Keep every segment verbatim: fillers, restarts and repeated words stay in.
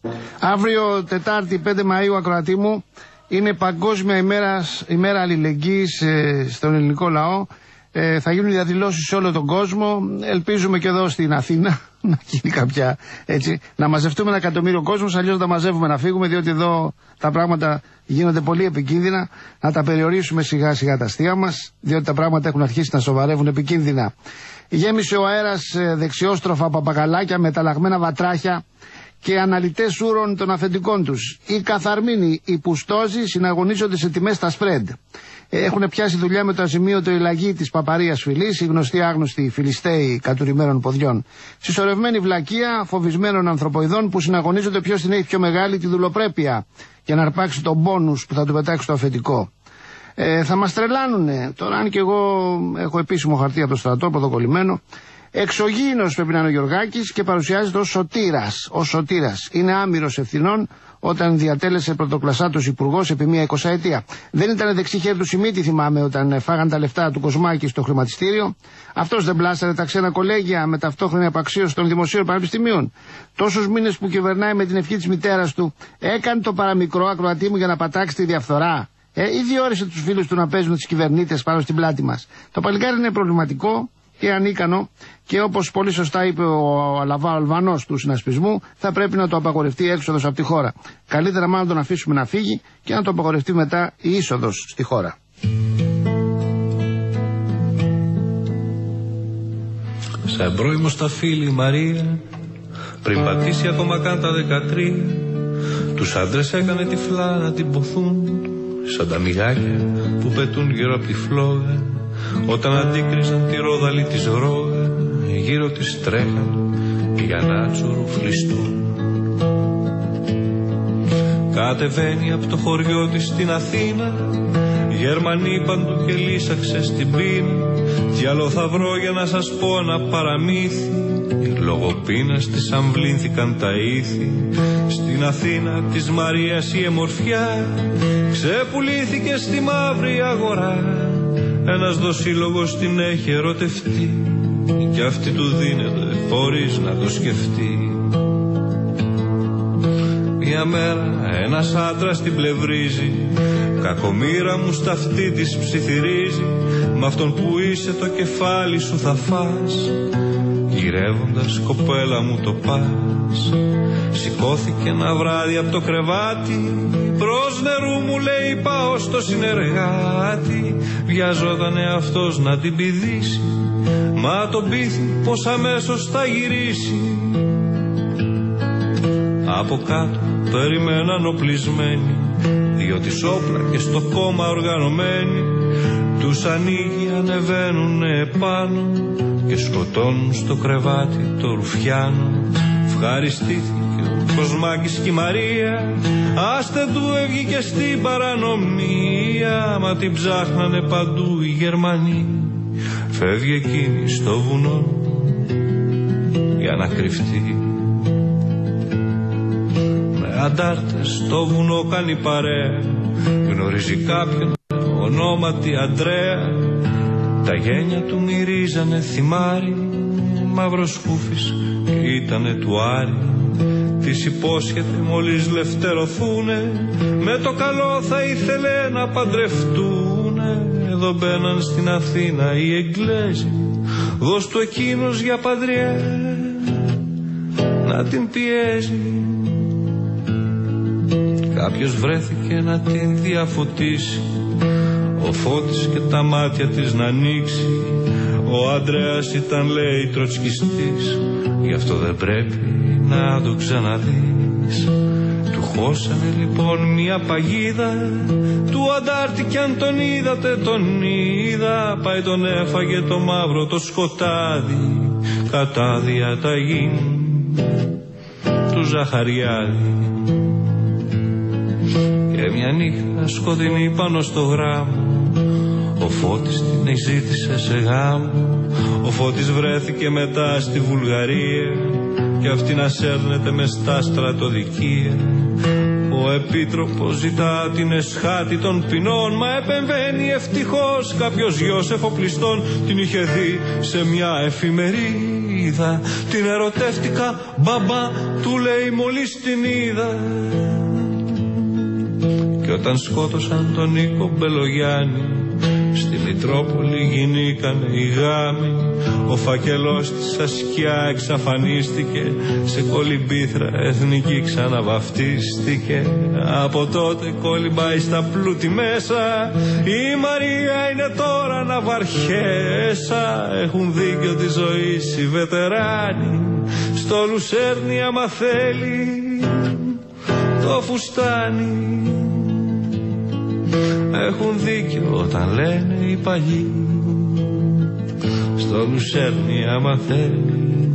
Αύριο Τετάρτη πέντε Μαΐου, ακροατή μου, είναι Παγκόσμια ημέρα, ημέρα αλληλεγγύης ε, στον ελληνικό λαό. Ε, θα γίνουν διαδηλώσεις σε όλο τον κόσμο. Ελπίζουμε και εδώ στην Αθήνα να γίνει κάποια έτσι. Να μαζευτούμε ένα εκατομμύριο κόσμος, αλλιώς τα μαζεύουμε να φύγουμε, διότι εδώ τα πράγματα γίνονται πολύ επικίνδυνα. Να τα περιορίσουμε σιγά σιγά τα αστεία μας, διότι τα πράγματα έχουν αρχίσει να σοβαρεύουν επικίνδυνα. Γέμισε ο αέρας δεξιόστροφα παπαγαλάκια, μεταλλαγμένα βατράχια και αναλυτές ούρων των αφεντικών τους. Οι καθαρμίνοι, οι πουστόζοι συναγωνίζονται σε τιμές στα σπρέντ. Έχουν πιάσει δουλειά με το αζημίωτο ηλαγή της παπαρίας φυλής, οι γνωστοί άγνωστοι Φιλιστέοι κατουρημένων ποδιών. Συσσωρευμένη βλακεία φοβισμένων ανθρωποειδών που συναγωνίζονται ποιος την έχει πιο μεγάλη τη δουλοπρέπεια για να αρπάξει τον μπόνους που θα του πετάξει το αφεντικό. Ε, θα μας τρελάνουνε. Τώρα, αν και εγώ έχω επίσημο χαρτί από το στρατό, πρωτοκολλημένο. Εξωγήινος πρέπει να είναι ο Γιωργάκης και παρουσιάζεται ως σωτήρας. Ως σωτήρας. Είναι άμυρος ευθυνών όταν διατέλεσε πρωτοκλασσάτος υπουργός επί μία εικοσαετία. Δεν ήταν δεξί χέρι του Σιμίτη, θυμάμαι, όταν φάγαν τα λεφτά του Κοσμάκη στο χρηματιστήριο. Αυτός δεν πλάσαρε τα ξένα κολέγια με ταυτόχρονη απαξίωση των δημοσίων πανεπιστημίων. Τόσους μήνες που κυβερνάει με την ευχή της μητέρας του, έκανε το παραμικρό, ακροατή μου, για να πατάξει τη διαφθορά. Ε, ή διόρισε τους φίλους του να παίζουν τις κυβερνήτες πάνω στην πλάτη μας. Το παλικάρι είναι προβληματικό και ανίκανο και όπως πολύ σωστά είπε ο Αλβανός του συνασπισμού, θα πρέπει να το απαγορευτεί η έξοδος από τη χώρα. Καλύτερα μάλλον τον αφήσουμε να φύγει και να το απαγορευτεί μετά η είσοδος στη χώρα. Σαν πρώιμο στα φίλη η Μαρία, πριν πατήσει ακόμα καν τα δεκατρία, τους άντρες έκανε τυφλά να την ποθούν, σαν τα μυγάκια που πετούν γύρω από τη φλόγα. Όταν αντίκριζαν τη ρόδαλη της ρόγα, γύρω της τρέχαν για να τσουρουφλιστούν. Κατεβαίνει από το χωριό της στην Αθήνα, Γερμανοί παντού και λύσαξε στην πείνα. Τι άλλο θα βρω για να σας πω ένα παραμύθι, λόγω πείνας της αμβλήνθηκαν τα ήθη. Στην Αθήνα της Μαρίας η εμορφιά ξεπουλήθηκε στη μαύρη αγορά. Ένας δοσύλλογος την έχει ερωτευτεί κι αυτή του δίνεται χωρίς να το σκεφτεί. Μια μέρα ένας άντρας την πλευρίζει, κακομοίρα μου στα αυτή της ψιθυρίζει. Μ' αυτόν που είσαι το κεφάλι σου θα φας, γυρεύοντας κοπέλα μου το πας. Σηκώθηκε ένα βράδυ από το κρεβάτι, προς νερού μου λέει πάω στο συνεργάτη. Βιαζότανε αυτός να την πηδήσει, μα τον πείθει πως αμέσως θα γυρίσει. Από κάτω περιμέναν οπλισμένοι, διότι όπλα και στο κόμμα οργανωμένοι. Τους ανοίγει, ανεβαίνουν επάνω και σκοτώνουν στο κρεβάτι το ρουφιάνο. Ευχαριστήθηκε ο Κοσμάκης και η Μαρία, άστε του έβγηκε στην παρανομία. Μα την ψάχνανε παντού οι Γερμανοί, φεύγει εκείνη στο βουνό για να κρυφτεί. Με αντάρτες στο βουνό κάνει παρέα, γνωρίζει κάποιον ονόματι Αντρέα. Τα γένια του μυρίζανε θυμάρι, μαύρος σκούφης ήτανε του Άρη. Της υπόσχεται μόλις λευτερωθούνε, με το καλό θα ήθελε να παντρευτούνε. Εδώ μπαίναν στην Αθήνα οι Εγγλέζοι, δώσ' του εκείνος για παντριά να την πιέζει. Κάποιος βρέθηκε να την διαφωτίσει, ο φώτης και τα μάτια της να ανοίξει. Ο Αντρέας ήταν λέει τροτσκιστής, γι' αυτό δεν πρέπει να το ξαναδείς. Του χώσανε λοιπόν μια παγίδα, του αντάρτη κι αν τον είδατε τον είδα. Πάει τον έφαγε το μαύρο το σκοτάδι, κατά διαταγή του Ζαχαριάδη. Και μια νύχτα σκοτεινή πάνω στο γράμμο, ο Φώτης την ζήτησε σε γάμο. Ο Φώτης βρέθηκε μετά στη Βουλγαρία κι αυτή να σέρνεται μες στα στρατοδικεία. Ο Επίτροπος ζητά την εσχάτη των ποινών, μα επεμβαίνει ευτυχώς κάποιος γιος εφοπλιστών. Την είχε δει σε μια εφημερία είδα. Την ερωτεύτηκα, μπαμπά, του λέει μόλις την είδα. Και όταν σκότωσαν τον Νίκο Μπελογιάννη, στη Μητρόπολη γινήκανε οι γάμοι. Ο φακελός της ασκιά εξαφανίστηκε, σε κολυμπήθρα εθνική ξαναβαφτίστηκε. Από τότε κολυμπάει στα πλούτη μέσα, η Μαρία είναι τώρα ναυαρχέσα. Έχουν δίκιο τη ζωή οι βετεράνοι, στο Λουσέρνη άμα θέλει το φουστάνι. Έχουν δίκιο όταν λένε οι παλιοί, στο Λουσέρνη άμα θέλει.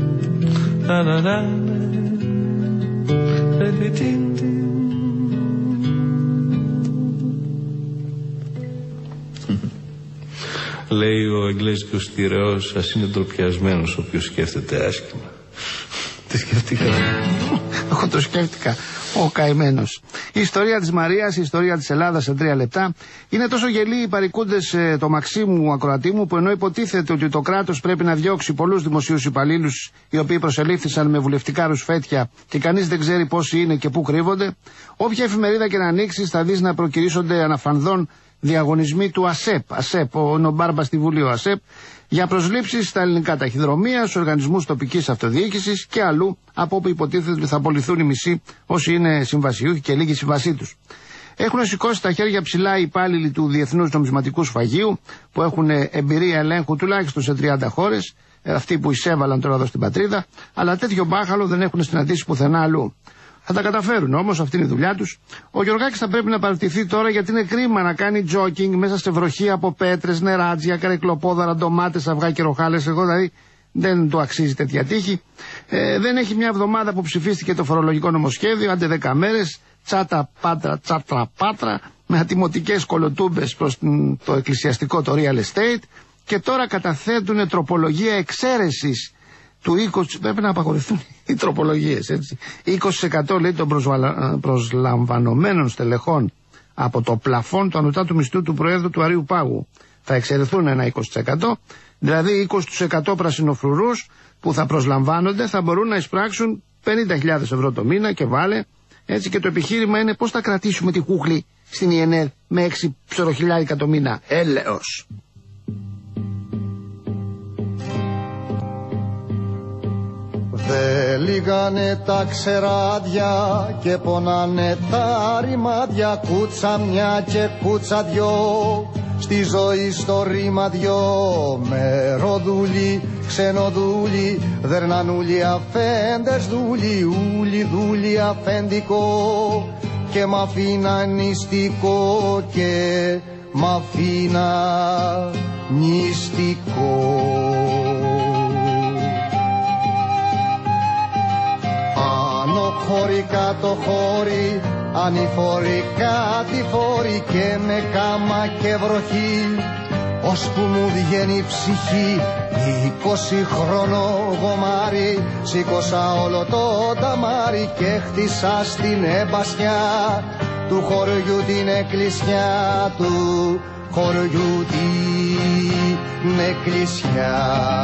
Λέει ο εγγλέζικος τυρεός, ας είναι ντροπιασμένος όποιος σκέφτεται άσχημα. Τι σκέφτηκα? Εγώ το σκέφτηκα. Ο καημένος. Η ιστορία της Μαρίας, η ιστορία της Ελλάδας σε τρία λεπτά. Είναι τόσο γελοί οι παρικούντες ε, το Μαξίμου ακροατή μου, που ενώ υποτίθεται ότι το κράτος πρέπει να διώξει πολλούς δημοσίους υπαλλήλους οι οποίοι προσελήφθησαν με βουλευτικά ρουσφέτια και κανείς δεν ξέρει πόσοι είναι και πού κρύβονται, όποια εφημερίδα και να ανοίξει θα δεις να προκυρήσονται αναφανδόν διαγωνισμοί του ΑΣΕΠ. ΑΣΕΠ, ο Νομπάρμπα στη Βουλή, ο ΑΣΕΠ, για προσλήψεις στα ελληνικά ταχυδρομεία, στους οργανισμούς τοπικής αυτοδιοίκησης και αλλού, από όπου υποτίθεται ότι θα απολυθούν οι μισοί όσοι είναι συμβασιούχοι και λίγοι συμβασί τους. Έχουν σηκώσει τα χέρια ψηλά οι υπάλληλοι του Διεθνούς Νομισματικού Σφαγείου, που έχουν εμπειρία ελέγχου τουλάχιστον σε τριάντα χώρες, αυτοί που εισέβαλαν τώρα εδώ στην πατρίδα, αλλά τέτοιο μπάχαλο δεν έχουν συναντήσει πουθενά αλλού. Θα τα καταφέρουν όμως, αυτή είναι η δουλειά τους. Ο Γιωργάκης θα πρέπει να παραιτηθεί τώρα, γιατί είναι κρίμα να κάνει τζόκινγκ μέσα σε βροχή από πέτρες, νεράτζια, καρεκλοπόδαρα, ντομάτες, αυγά και ροχάλες. Εγώ δηλαδή δεν του αξίζει τέτοια τύχη. Ε, δεν έχει μια εβδομάδα που ψηφίστηκε το φορολογικό νομοσχέδιο, άντε δέκα μέρες, τσάτα πάτρα, τσάτρα πάτρα, με ατιμωτικές κολοτούμπες προς το εκκλησιαστικό, το real estate, και τώρα καταθέτουν τροπολογία εξαίρεσης του είκοσι, πρέπει να απαγορευτούν οι τροπολογίες, έτσι. είκοσι τοις εκατό λέει των προσλαμβανομένων στελεχών από το πλαφόν του ανωτάτου μισθού του Προέδρου του Αρείου Πάγου. Θα εξαιρεθούν ένα είκοσι τοις εκατό, δηλαδή είκοσι τοις εκατό πρασινοφρουρούς που θα προσλαμβάνονται θα μπορούν να εισπράξουν πενήντα χιλιάδες ευρώ το μήνα και βάλε, έτσι, και το επιχείρημα είναι πώς θα κρατήσουμε τη κούκλη στην ΙΕΝΕΡ με έξι ψωροχιλιάρικα το μήνα. Έλεος. Δε λύγανε τα ξεράδια και πονάνε τα ρημάδια, κούτσα μια και κούτσα δυο, στη ζωή στο ρήμα δυο. Μεροδούλοι, ξενοδούλοι, δερνανούλοι, αφέντες δούλοι, ούλοι δούλοι αφέντικο, και μ' αφήνα νηστικό και μ' αφήνα νηστικό. Χώρι κάτω χώρι, ανηφόροι κάτι φόροι, και με κάμα και βροχή, ώσπου μου βγαίνει η ψυχή. Είκοσι χρόνο γομάρι, σήκωσα όλο το ταμάρι και χτίσα στην εμπασιά του χωριού την εκκλησιά, του χωριού την εκκλησιά.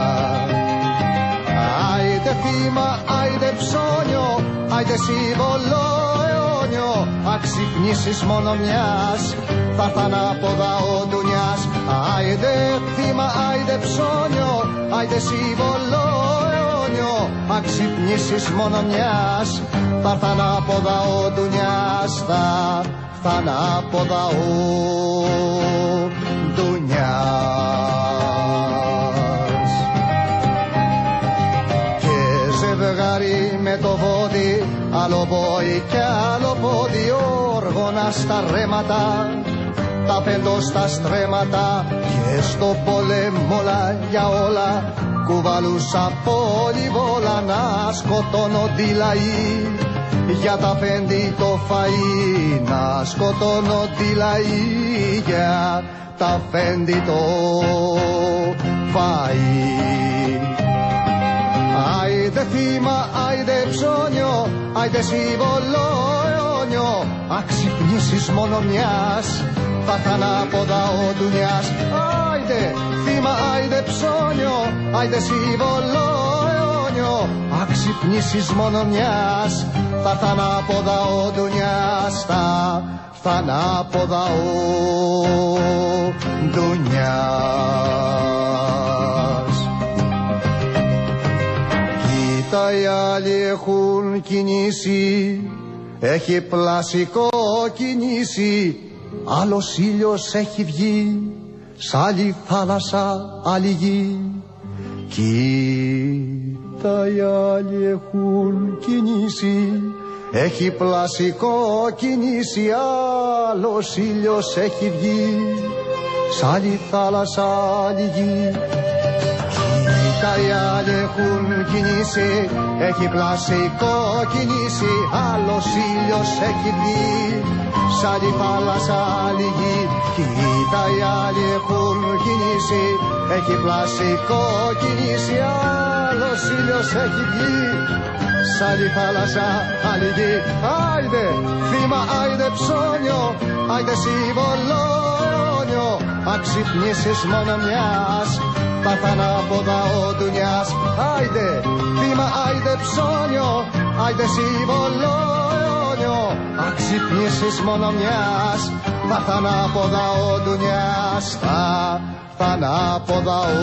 Άιντε θύμα, άιντε ψώνιο, άιντε σύμβολο αιώνιο, αξυπνήσεις μόνο μιας, θα έρθ' ανάποδα ο ντουνιάς. Άιντε θύμα, άιντε ψώνιο, άιντε σύμβολο αιώνιο, αξυπνήσεις μόνο μιας, θα έρθ' ανάποδα ο ντουνιάς, θα έρθ' ανάποδα ο ντουνιάς. Με το βόδι, άλλο πόη κι άλλο πόδι, όργωνα στα ρέματα, τα πέντο στα στρέμματα, και στο πολέμολα για όλα, κουβαλούσα πολυβόλα να σκοτώνονται οι λαοί, για τα πέντη το φαΐ, να σκοτώνονται οι λαοί, για τα πέντη το φαΐ. Άιντε θύμα, άιντε ψώνιο, άιντε σύμβολο αιώνιο, αξυπνήσεις μόνο μιας, θα έρθ' ανάποδα ο ντουνιάς. άιντε θύμα, άιντε ψώνιο, άιντε σύμβολο αιώνιο. Αξυπνήσεις μόνο μιας, θα έρθ' ανάποδα ο ντουνιάς, θα έρθ' ανάποδα ο ντουνιάς. Κοίτα, οι άλλοι έχουν κινήσει, έχει πλασικό κινήσει, άλλος ήλιος έχει βγει, σ' άλλη θάλασσα, άλλη γη. Κοίτα, οι άλλοι έχουν κινήσει, έχει πλασικό κινήσει, άλλος ήλιος έχει βγει, σ' άλλη θάλασσα, άλλη γη. Κοίτα, οι άλλοι έχουν κινήσει, έχει πλασικό κινήσει, άλλος ήλιος έχει βγει, σ' άλλη θάλασσα, άλλη γη. Κοίτα, οι άλλοι έχουν κινήσει, έχει πλασικό κινήσει, άλλος ήλιος έχει βγει, σ' άλλη θάλασσα, άλλη γη. Άιντε θύμα, άιντε ψώνιο, άιντε σύμβολο αιώνιο. Αξυπνήσεις μόνο μιας, θα έρθ' ανάποδα ο ντουνιάς. Άιντε θύμα, άιντε ψώνιο, άιντε σύμβολο αιώνιο. Αξυπνήσεις μόνο μιας, θα έρθ' ανάποδα ο ντουνιάς, θα έρθ' ανάποδα ο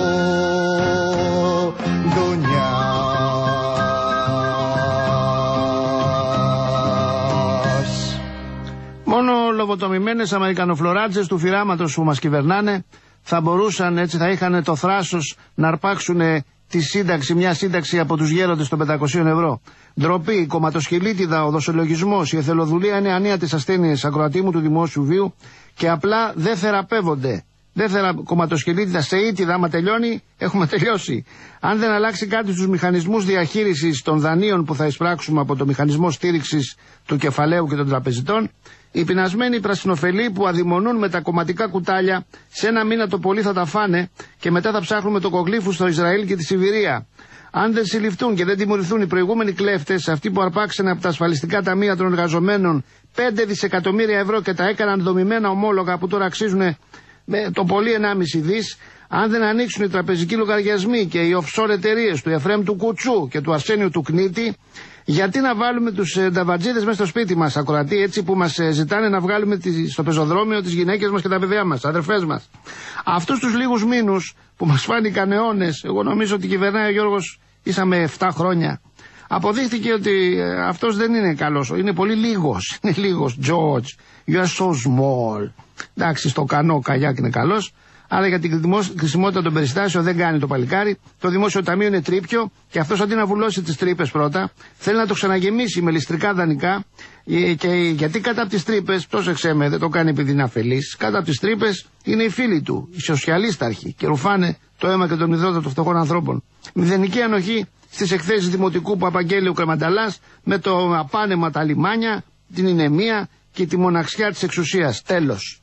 ντουνιάς. Μόνο λογοτομημένες αμερικανοφλωράτζες του φυράματος που μας κυβερνάνε θα μπορούσαν, έτσι θα είχαν το θράσος να αρπάξουν τη σύνταξη, μια σύνταξη από τους γέροντες των πεντακοσίων ευρώ. Ντροπή, η κομματοσχελίτιδα, ο δοσολογισμός, η εθελοδουλία είναι ανία της ασθένειας, ακροατή μου, του δημόσιου βίου και απλά δεν θεραπεύονται. Δεν θερα... κομματοσχελίτιδα σε ήτιδα, άμα τελειώνει, έχουμε τελειώσει. Αν δεν αλλάξει κάτι στους μηχανισμούς διαχείρισης των δανείων που θα εισπράξουμε από το μηχανισμό στήριξης του κεφαλαίου και των τραπεζιτών, οι πεινασμένοι πρασινοφελοί που αδειμονούν με τα κομματικά κουτάλια, σε ένα μήνα το πολύ θα τα φάνε και μετά θα ψάχνουμε το κογλίφου στο Ισραήλ και τη Σιβηρία. Αν δεν συλληφθούν και δεν τιμωρηθούν οι προηγούμενοι κλέφτες, αυτοί που αρπάξαν από τα ασφαλιστικά ταμεία των εργαζομένων πέντε δισεκατομμύρια ευρώ και τα έκαναν δομημένα ομόλογα που τώρα αξίζουν με το πολύ ενάμιση δις, αν δεν ανοίξουν οι τραπεζικοί λογαριασμοί και οι offshore εταιρείες του Εφραίμ του Κουτσού και του Αρσένιου του Κνίτη, γιατί να βάλουμε τους ε, νταβατζίδες μέσα στο σπίτι μας, ακροατοί, έτσι που μας ε, ζητάνε να βγάλουμε τη, στο πεζοδρόμιο τις γυναίκες μας και τα παιδιά μας, αδερφές μας. Αυτούς τους λίγους μήνους που μας φάνηκαν αιώνες, εγώ νομίζω ότι κυβερνάει ο Γιώργος ήσαμε επτά χρόνια. Αποδείχθηκε ότι ε, αυτός δεν είναι καλός, είναι πολύ λίγος, είναι λίγος. George, you are so small. Εντάξει, στο κανό καγιάκ είναι καλός, αλλά για την κρισιμότητα των περιστάσεων δεν κάνει το παλικάρι. Το δημόσιο ταμείο είναι τρίπιο και αυτός αντί να βουλώσει τις τρύπες πρώτα, θέλει να το ξαναγεμίσει με ληστρικά δανεικά. Και γιατί κάτω από τις τρύπες, πρόσεξε με, δεν το κάνει επειδή είναι αφελής, κάτω από τις τρύπες είναι οι φίλοι του, οι σοσιαλίσταρχοι, και ρουφάνε το αίμα και τον υδρότα των φτωχών ανθρώπων. Μηδενική ανοχή στις εκθέσεις δημοτικού που απαγγέλει ο Κρεμανταλάς, με το απάνεμα τα λιμάνια, την ηνεμία και τη μοναξιά της εξουσίας. Τέλος.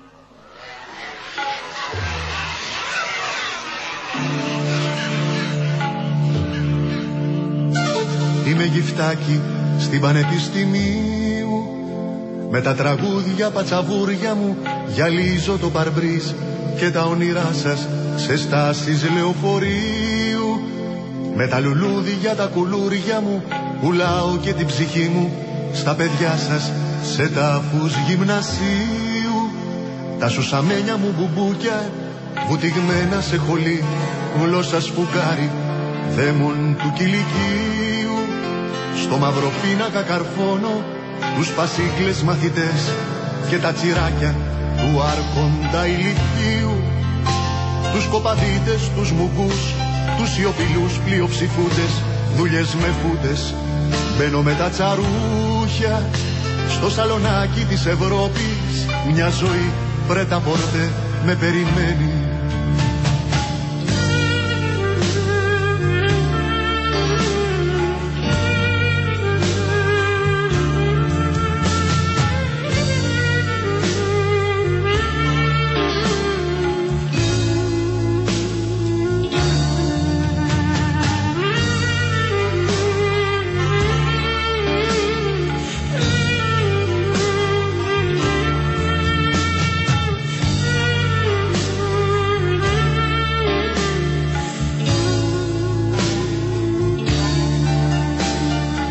Είμαι γυφτάκι στην Πανεπιστημίου, με τα τραγούδια πατσαβούρια μου γυαλίζω το παρμπρίζ και τα όνειρά σας σε στάσεις λεωφορείου. Με τα λουλούδια τα κουλούρια μου πουλάω και την ψυχή μου στα παιδιά σας σε τάφους γυμνασίου. Τα σουσαμένια μου μπουμπούκια βουτυγμένα σε χολή, γλώσσα σφουγγάρι δαίμον του κηλικίου. Στο μαύρο πίνακα καρφώνω τους πασίκλες μαθητές και τα τσιράκια του άρχοντα ηλικίου. Τους κοπαδίτες, τους μουγκούς, τους σιωπηλούς πλειοψηφούτες, δουλειές με φούτες. Μπαίνω με τα τσαρούχια στο σαλονάκι της Ευρώπης. Μια ζωή πρέτα πορτέ με περιμένει.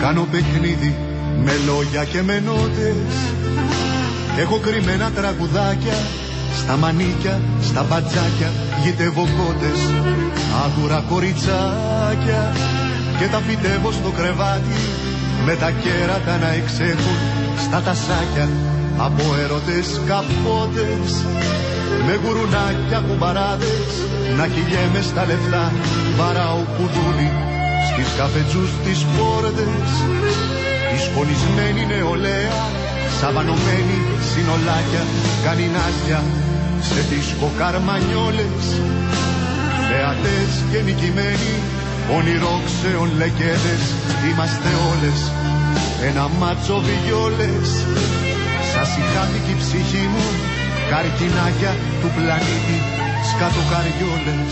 κάνω παιχνίδι με λόγια και με νότες. Έχω κρυμμένα τραγουδάκια στα μανίκια, στα μπατζάκια, γητεύω κότες, άδουρα κοριτσάκια και τα φυτεύω στο κρεβάτι με τα κέρατα να εξέχουν στα τασάκια από έρωτες καπότες με γουρουνάκια κουμπαράδες να κυλιέμαι στα λεφτά βαράω κουδούνι στις καφετζούς τις πόρτες η σκονισμένη νεολαία σαβανωμένη συνολάκια κανινάκια σε δίσκο καρμανιόλες θεατές και νικημένοι ονειρόξεων λεκέδες είμαστε όλες ένα μάτσο βιόλες σας η ψυχή μου καρκινάκια του πλανήτη σκατοκαριόλες.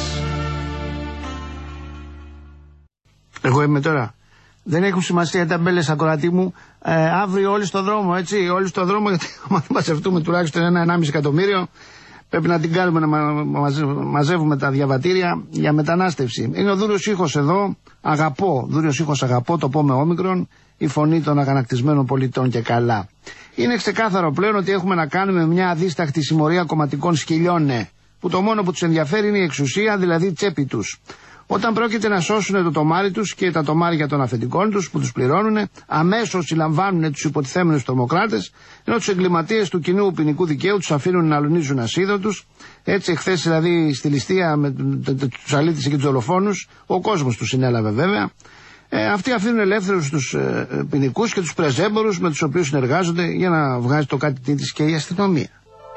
Εγώ είμαι τώρα. Δεν έχουν σημασία οι ταμπέλες, ακροατή μου. Ε, αύριο όλοι στο δρόμο, έτσι. Όλοι στο δρόμο, γιατί άμα δεν μαζευτούμε τουλάχιστον ένα ενάμιση εκατομμύριο, πρέπει να την κάνουμε να μαζεύουμε τα διαβατήρια για μετανάστευση. Είναι ο Δούριος Ήχος εδώ. Αγαπώ. Δούριος Ήχος αγαπώ, το πω με όμικρον. Η φωνή των αγανακτισμένων πολιτών και καλά. Είναι ξεκάθαρο πλέον ότι έχουμε να κάνουμε μια αδίσταχτη συμμορία κομματικών σκυλιών, που το μόνο που τους ενδιαφέρει είναι η εξουσία, δηλαδή η τσέπη τους. Όταν πρόκειται να σώσουν το τομάρι τους και τα τομάρια των αφεντικών τους που τους πληρώνουν, αμέσως συλλαμβάνουν τους υποτιθέμενους τρομοκράτες, ενώ τους εγκληματίες του κοινού ποινικού δικαίου τους αφήνουν να αλουνίζουν ασίδωτους. Έτσι, εχθές δηλαδή στη ληστεία με τους αλήτες και τους δολοφόνους, ο κόσμος τους συνέλαβε βέβαια. Ε, αυτοί αφήνουν ελεύθερους τους ε, ποινικούς και τους πρεζέμπορους με τους οποίους συνεργάζονται για να βγάζει το κάτι της και η αστυνομία.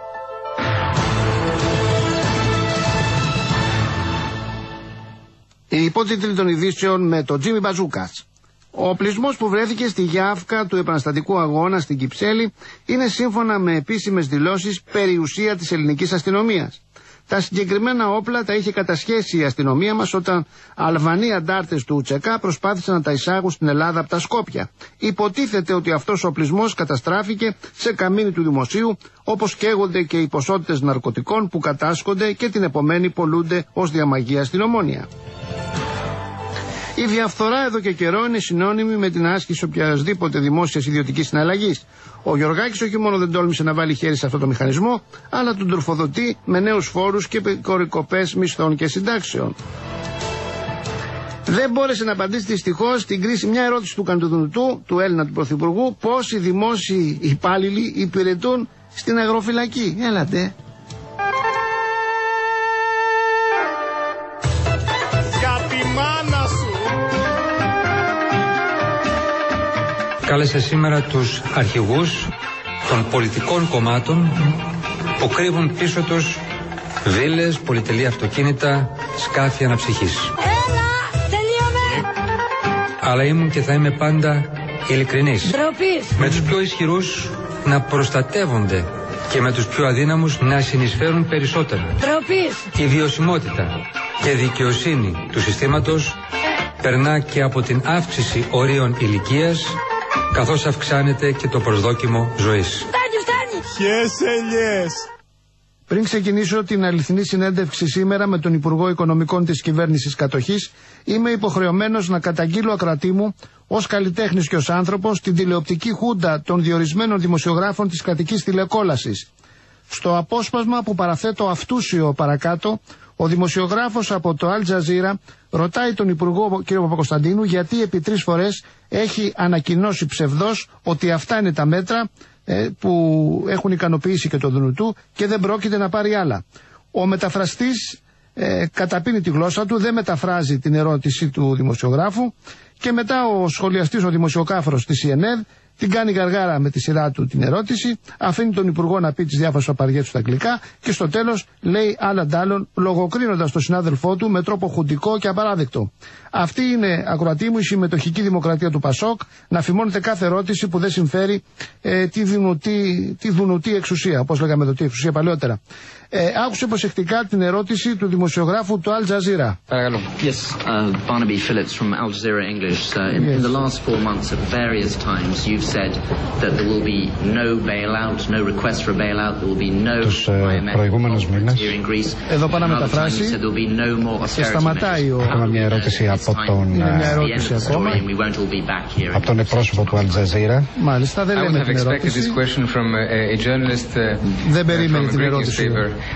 Οι υπότιτλοι των ειδήσεων με τον Τζίμι Μπαζούκας. Ο οπλισμός που βρέθηκε στη Γιάφκα του επαναστατικού αγώνα στην Κυψέλη είναι σύμφωνα με επίσημες δηλώσεις περιουσία της ελληνικής αστυνομίας. Τα συγκεκριμένα όπλα τα είχε κατασχέσει η αστυνομία μας όταν Αλβανοί αντάρτες του ΟΥΤΣΕΚΑ προσπάθησαν να τα εισάγουν στην Ελλάδα από τα Σκόπια. Υποτίθεται ότι αυτός ο οπλισμός καταστράφηκε σε καμίνι του δημοσίου, όπως καίγονται και οι ποσότητες ναρκωτικών που κατάσχονται και την επομένη πολλούνται ως διαμαγεία στην Ομόνια. Η διαφθορά εδώ και καιρό είναι συνώνυμη με την άσκηση οποιασδήποτε δημόσιας ιδιωτικής συναλλαγής. Ο Γιωργάκης όχι μόνο δεν τόλμησε να βάλει χέρι σε αυτό το μηχανισμό, αλλά τον τροφοδοτεί με νέους φόρους και κορικοπές μισθών και συντάξεων. Δεν μπόρεσε να απαντήσει δυστυχώς στην κρίση μια ερώτηση του Καντοδουνουτού, του Έλληνα του Πρωθυπουργού, πόσοι δημόσιοι υπάλληλοι υπηρετούν στην αγροφυλακή. Έλατε. Κάλεσε σήμερα τους αρχηγούς των πολιτικών κομμάτων που κρύβουν πίσω τους βίλες, πολυτελή αυτοκίνητα, σκάφη αναψυχής. Έλα, τελείωμε! Αλλά ήμουν και θα είμαι πάντα ειλικρινής. Ντροπής. Με τους πιο ισχυρούς να προστατεύονται και με τους πιο αδύναμους να συνεισφέρουν περισσότερα. Ντροπής. Η βιωσιμότητα και δικαιοσύνη του συστήματος περνά και από την αύξηση ορίων ηλικίας, καθώς αυξάνεται και το προσδόκιμο ζωής. Φτάνει, φτάνει! Χες ελιές! Πριν ξεκινήσω την αληθινή συνέντευξη σήμερα με τον Υπουργό Οικονομικών της κυβέρνησης κατοχής, είμαι υποχρεωμένος να καταγγείλω ακρατή μου, ως καλλιτέχνης και ως άνθρωπος, την τηλεοπτική χούντα των διορισμένων δημοσιογράφων της κρατικής τηλεκόλασης. Στο απόσπασμα που παραθέτω αυτούσιο παρακάτω, ο δημοσιογράφος από το Al Jazeera ρωτάει τον Υπουργό κ. Παπακοσταντίνου γιατί επί τρεις φορές έχει ανακοινώσει ψευδώς ότι αυτά είναι τα μέτρα ε, που έχουν ικανοποιήσει και το Δουνουτού και δεν πρόκειται να πάρει άλλα. Ο μεταφραστής ε, καταπίνει τη γλώσσα του, δεν μεταφράζει την ερώτηση του δημοσιογράφου και μετά ο σχολιαστής, ο δημοσιοκάφρος της σι εν εν την κάνει γαργάρα με τη σειρά του την ερώτηση, αφήνει τον Υπουργό να πει τις διάφορες παπαριές του στα αγγλικά και στο τέλος λέει άλλα ντάλλον, λογοκρίνοντας τον συνάδελφό του με τρόπο χουντικό και απαράδεκτο. Αυτή είναι, ακροατή μου, η συμμετοχική δημοκρατία του Πασόκ, να φημώνεται κάθε ερώτηση που δεν συμφέρει ε, τη, δουνουτή, τη δουνουτή εξουσία, όπως λέγαμε εδώ, τη εξουσία παλαιότερα. Ε, άκουσε προσεκτικά την ερώτηση του δημοσιογράφου του Al Jazeera. Παρακαλώ. Yes, uh, Barnaby Phillips from Al Jazeera English. Uh, in, Yes. in the last four months, at various times, you've τους προηγούμενους μήνες. Εδώ πάνω να μεταφράσει και σταματάει ο... Έχουμε μια ερώτηση από τον, Είναι μια ερώτηση ακόμα. από τον εκπρόσωπο του Αλτζαζίρα. Μάλιστα, δεν λέμε την ερώτηση. Δεν περίμενε την ερώτηση.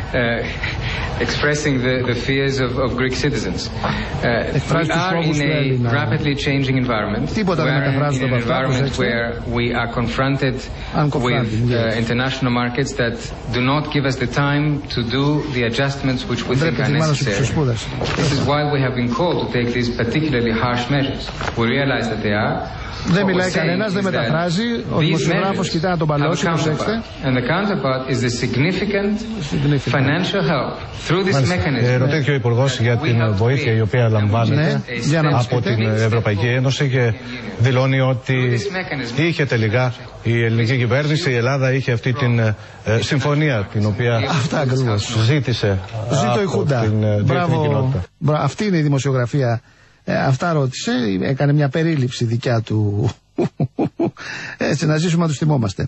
Expressing the, the fears of, of Greek citizens. Uh, we are in a rapidly changing environment. We are in an environment where we are confronted with uh, international markets that do not give us the time to do the adjustments which we think are necessary. This is why we have been called to take these particularly harsh measures. We realize that they are. Δεν μιλάει κανένας, δεν μεταφράζει. Ο δημοσιογράφος κοιτάει να τον παλώσει, προσέξτε. And the counterpart is the significant financial help through this mechanism. Ρωτήθηκε ο Υπουργός για την βοήθεια η οποία λαμβάνεται από την Ευρωπαϊκή Ένωση και δηλώνει ότι είχε τελικά η ελληνική κυβέρνηση, η Ελλάδα είχε αυτή την ε, συμφωνία την οποία ζήτησε από την διεθνή κοινότητα. Αυτή είναι η δημοσιογραφία. Ε, αυτά ρώτησε, έκανε μια περίληψη δικιά του. Έτσι, να ζήσουμε να τους θυμόμαστε.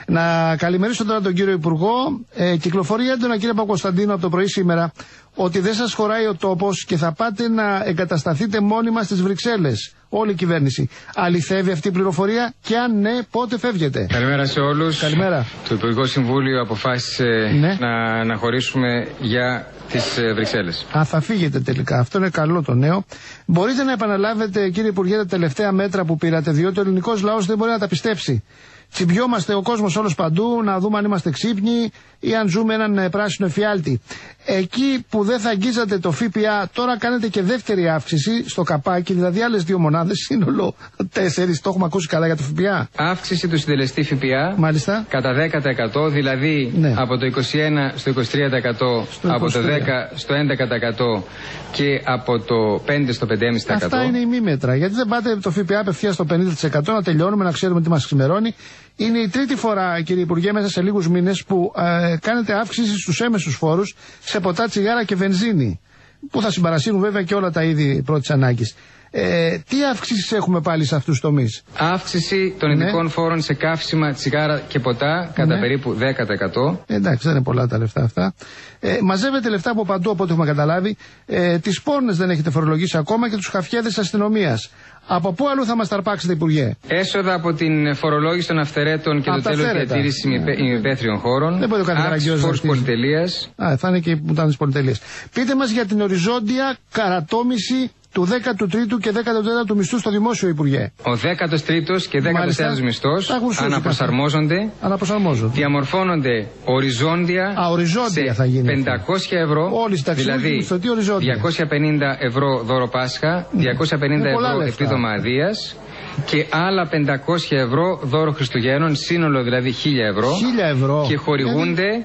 Να καλημερίσω τώρα τον κύριο Υπουργό. Ε, κυκλοφορεί έντονα, κύριε Παπακοσταντίνο, από το πρωί σήμερα ότι δεν σας χωράει ο τόπος και θα πάτε να εγκατασταθείτε μόνιμα στις Βρυξέλλες. Όλη η κυβέρνηση. Αληθεύει αυτή η πληροφορία και αν ναι, πότε φεύγετε? Καλημέρα σε όλους. Καλημέρα. Το Υπουργικό Συμβούλιο αποφάσισε ναι. να αναχωρήσουμε για τις ε, Βρυξέλλες. Α, θα φύγετε τελικά. Αυτό είναι καλό το νέο. Μπορείτε να επαναλάβετε, κύριε Υπουργέ, τα τελευταία μέτρα που πήρατε, διότι ο ελληνικός λαός δεν μπορεί να τα πιστέψει. Τσιμπιόμαστε ο κόσμος όλος παντού, να δούμε αν είμαστε ξύπνοι ή αν ζούμε έναν ε, πράσινο εφιάλτη. Εκεί που δεν θα αγγίζατε το ΦΠΑ, τώρα κάνετε και δεύτερη αύξηση στο καπάκι, δηλαδή άλλες δύο μονάδες, σύνολο τέσσερις. Το έχουμε ακούσει καλά για το ΦΠΑ. Αύξηση του συντελεστή ΦΠΑ. Μάλιστα. Κατά δέκα τοις εκατό, δηλαδή ναι. από το είκοσι ένα στο είκοσι τρία τοις εκατό, από το δέκα στο έντεκα τοις εκατό και από το πέντε στο πέντε κόμμα πέντε τοις εκατό. Αυτά είναι η μη μέτρα. Γιατί δεν πάτε το ΦΠΑ απευθεία στο πενήντα τοις εκατό, να τελειώνουμε, να ξέρουμε τι μας ξημερώνει. Είναι η τρίτη φορά, κύριε Υπουργέ, μέσα σε λίγους μήνες που ε, κάνετε αύξηση στους έμεσους φόρους σε ποτά, τσιγάρα και βενζίνη. Που θα συμπαρασύρουν βέβαια και όλα τα είδη πρώτης ανάγκης. Ε, τι αύξησεις έχουμε πάλι σε αυτούς τους τομείς? Αύξηση των ειδικών ναι. φόρων σε καύσιμα, τσιγάρα και ποτά κατά ναι. περίπου δέκα τοις εκατό. Ε, εντάξει, δεν είναι πολλά τα λεφτά αυτά. Ε, μαζεύετε λεφτά από παντού, από ό,τι έχουμε καταλάβει. Ε, τις πόρνες δεν έχετε φορολογήσει ακόμα και τους χαφιέδες αστυνομίας. Από πού αλλού θα μας τα αρπάξετε, Υπουργέ? Έσοδα από την φορολόγηση των αυθαιρέτων και το τέλος διατήρησης ημιπέθριων χώρων. Δεν μπορεί κάτι καραγκιόζο. Αύξηση πολυτελείας. Α, θα είναι και οι πουτάνες πολυτελείας. Πείτε μας για την οριζόντια καρατόμηση του δέκατου τρίτου και δέκατου τέταρτου μισθού στο δημόσιο, Υπουργέ. Ο δέκατος τρίτος και δέκατος τέταρτος μισθός αναπροσαρμόζονται, αναπροσαρμόζονται, διαμορφώνονται οριζόντια, Α, οριζόντια σε θα γίνει πεντακόσια ευρώ, δηλαδή διακόσια πενήντα ευρώ δώρο Πάσχα, διακόσια πενήντα ευρώ επίδομα αδείας και άλλα πεντακόσια ευρώ δώρο Χριστουγέννων, σύνολο δηλαδή χίλια ευρώ, χίλια ευρώ. Και χορηγούνται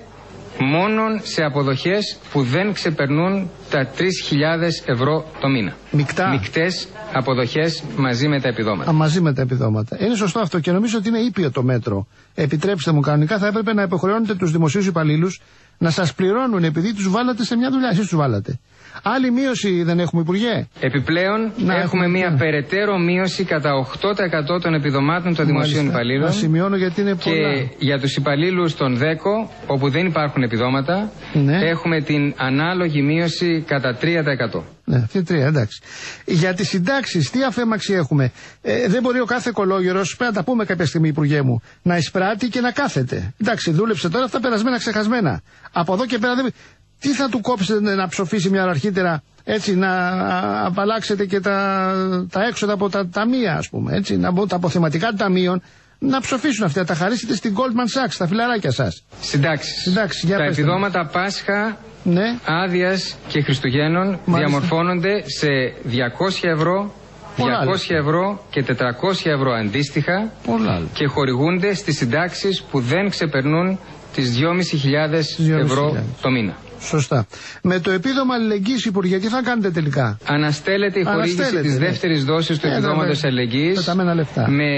μόνον σε αποδοχές που δεν ξεπερνούν τα τρεις χιλιάδες ευρώ το μήνα. Μικτά. Μικτές αποδοχές μαζί με τα επιδόματα. Α, μαζί με τα επιδόματα. Είναι σωστό αυτό και νομίζω ότι είναι ήπιο το μέτρο. Επιτρέψτε μου, κανονικά θα έπρεπε να υποχρεώνετε τους δημοσίους υπαλλήλους να σας πληρώνουν επειδή τους βάλατε σε μια δουλειά. Εσείς τους βάλατε. Άλλη μείωση δεν έχουμε, Υπουργέ? Επιπλέον να έχουμε, έχουμε μια περαιτέρω μείωση κατά οκτώ τοις εκατό των επιδομάτων των δημοσίων υπαλλήλων. Να σημειώνω γιατί είναι και πολλά. Για τους υπαλλήλους των ΔΕΚΟ, όπου δεν υπάρχουν επιδόματα, ναι. έχουμε την ανάλογη μείωση κατά τρία τοις εκατό. Ναι, αυτή τρία, εντάξει. Για τις συντάξεις, τι αφέμαξη έχουμε? Ε, δεν μπορεί ο κάθε οικολόγερος, πρέπει να τα πούμε κάποια στιγμή, Υπουργέ μου, να εισπράττει και να κάθεται. Εντάξει, δούλεψε τώρα αυτά περασμένα, ξεχασμένα. Από εδώ και πέρα δεν. Τι θα του κόψετε να ψοφήσει μια ώρα αρχίτερα, έτσι, να απαλλάξετε και τα, τα έξοδα από τα ταμεία, ας πούμε, έτσι, να μπουν τα αποθεματικά ταμείων, να ψοφήσουν αυτά, τα χαρίσετε στην Goldman Sachs, τα φιλαράκια σας. Συντάξεις. Συντάξεις, για τα πέστε επιδόματα μου. Πάσχα, ναι. άδειας και Χριστουγέννων Μάλιστα. διαμορφώνονται σε διακόσια ευρώ, διακόσια ευρώ και τετρακόσια ευρώ αντίστοιχα Πολλά. Και χορηγούνται στις συντάξεις που δεν ξεπερνούν τις δυόμισι χιλιάδες ευρώ το μήνα. Σωστά. Με το επίδομα αλληλεγγύης, Υπουργέ, τι θα κάνετε τελικά? Αναστέλλεται η χορήγηση της δεύτερης δώσης του ε, επιδόματος αλληλεγγύης με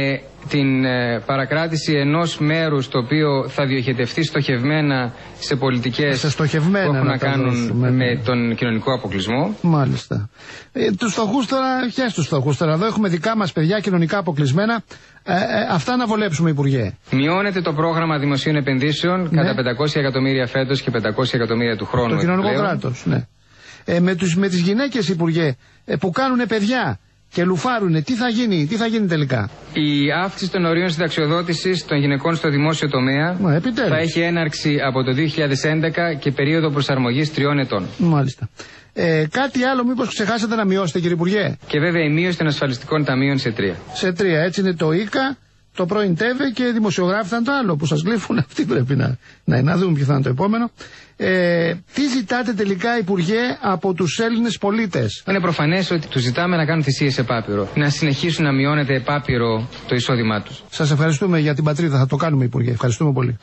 την ε, παρακράτηση ενός μέρους το οποίο θα διοχετευτεί στοχευμένα σε πολιτικές σε στοχευμένα που έχουν να, να κάνουν δώσουμε, με ναι. τον κοινωνικό αποκλεισμό. Μάλιστα. Ε, τους φτωχούς τώρα, ποιες τους φτωχούς τώρα, εδώ έχουμε δικά μας παιδιά κοινωνικά αποκλεισμένα. Ε, ε, αυτά να βολέψουμε, Υπουργέ. Μειώνεται το πρόγραμμα δημοσίων επενδύσεων ναι. κατά πεντακόσια εκατομμύρια φέτος και πεντακόσια εκατομμύρια του χρόνου. Το κοινωνικό κράτος, ναι. Ε, με, τους, με τις γυναίκες, Υπουργέ, ε, που κάνουν παιδιά και λουφάρουνε, τι θα γίνει, τι θα γίνει τελικά. Η αύξηση των ορίων συνταξιοδότησης των γυναικών στο δημόσιο τομέα Μα, θα έχει έναρξη από το δύο χιλιάδες έντεκα και περίοδο προσαρμογής τριών ετών. Μάλιστα. Ε, κάτι άλλο μήπως ξεχάσατε να μειώσετε, κύριε Υπουργέ. Και βέβαια η μείωση των ασφαλιστικών ταμείων σε τρία. Σε τρία, έτσι είναι το ΙΚΑ, το πρώην ΤΕΒΕ και οι δημοσιογράφοι ήταν το άλλο που σας γλύφουν. Αυτοί πρέπει να, να, να δούμε ποιο θα είναι το επόμενο. Ε, τι ζητάτε τελικά, Υπουργέ, από τους Έλληνες πολίτες? Είναι προφανές ότι τους ζητάμε να κάνουν θυσίες επάπειρο, να συνεχίσουν να μειώνεται επάπειρο το εισόδημά τους. Σας ευχαριστούμε για την πατρίδα, θα το κάνουμε, Υπουργέ. Ευχαριστούμε πολύ.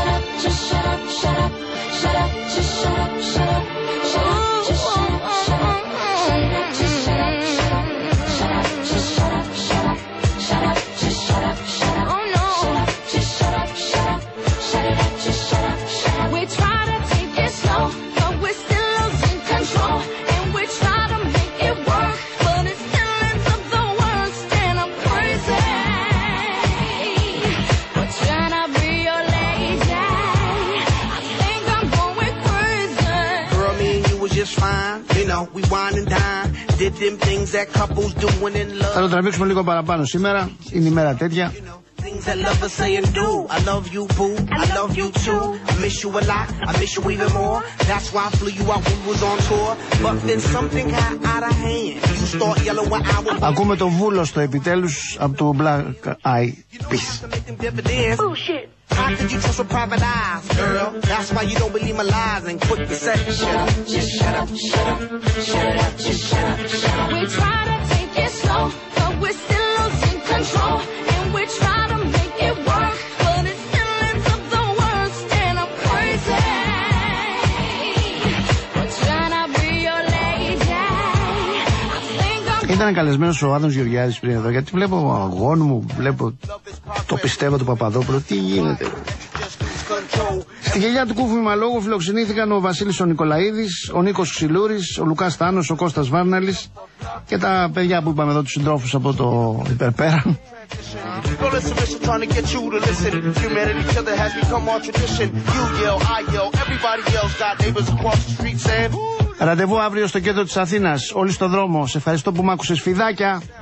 Θα το τραβήξουμε λίγο παραπάνω σήμερα, είναι η μέρα τέτοια. Ακούμε το βούλο στο επιτέλους από το Black Eyed Peas. How could you trust with private eyes, girl? That's why you don't believe my lies and quick to say, shut up, just shut up, shut up, shut up, just shut up, shut up. We try to take it slow, but we're still losing control, and we try to make it work, but it still ends up the worst, and I'm crazy. We're trying to be your lady. I think I'm... Ήταν καλεσμένος ο Άδωνος Γεωργιάδης πριν εδώ, γιατί βλέπω αγώνου μου, βλέπω το πιστεύω του Παπαδόπουλου, τι γίνεται. Στη γελιά του Κούφου Λόγου φιλοξενήθηκαν ο Βασίλης ο Νικολαίδης, ο Νίκος Ξυλούρης, ο Λουκάς Θάνος, ο Κώστας Βάρναλης και τα παιδιά που είπαμε εδώ, τους συντρόφους από το Υπερπέραν. Ραντεβού αύριο στο κέντρο της Αθήνας, όλοι στο δρόμο. Σε ευχαριστώ που μ' άκουσες, φιδάκια.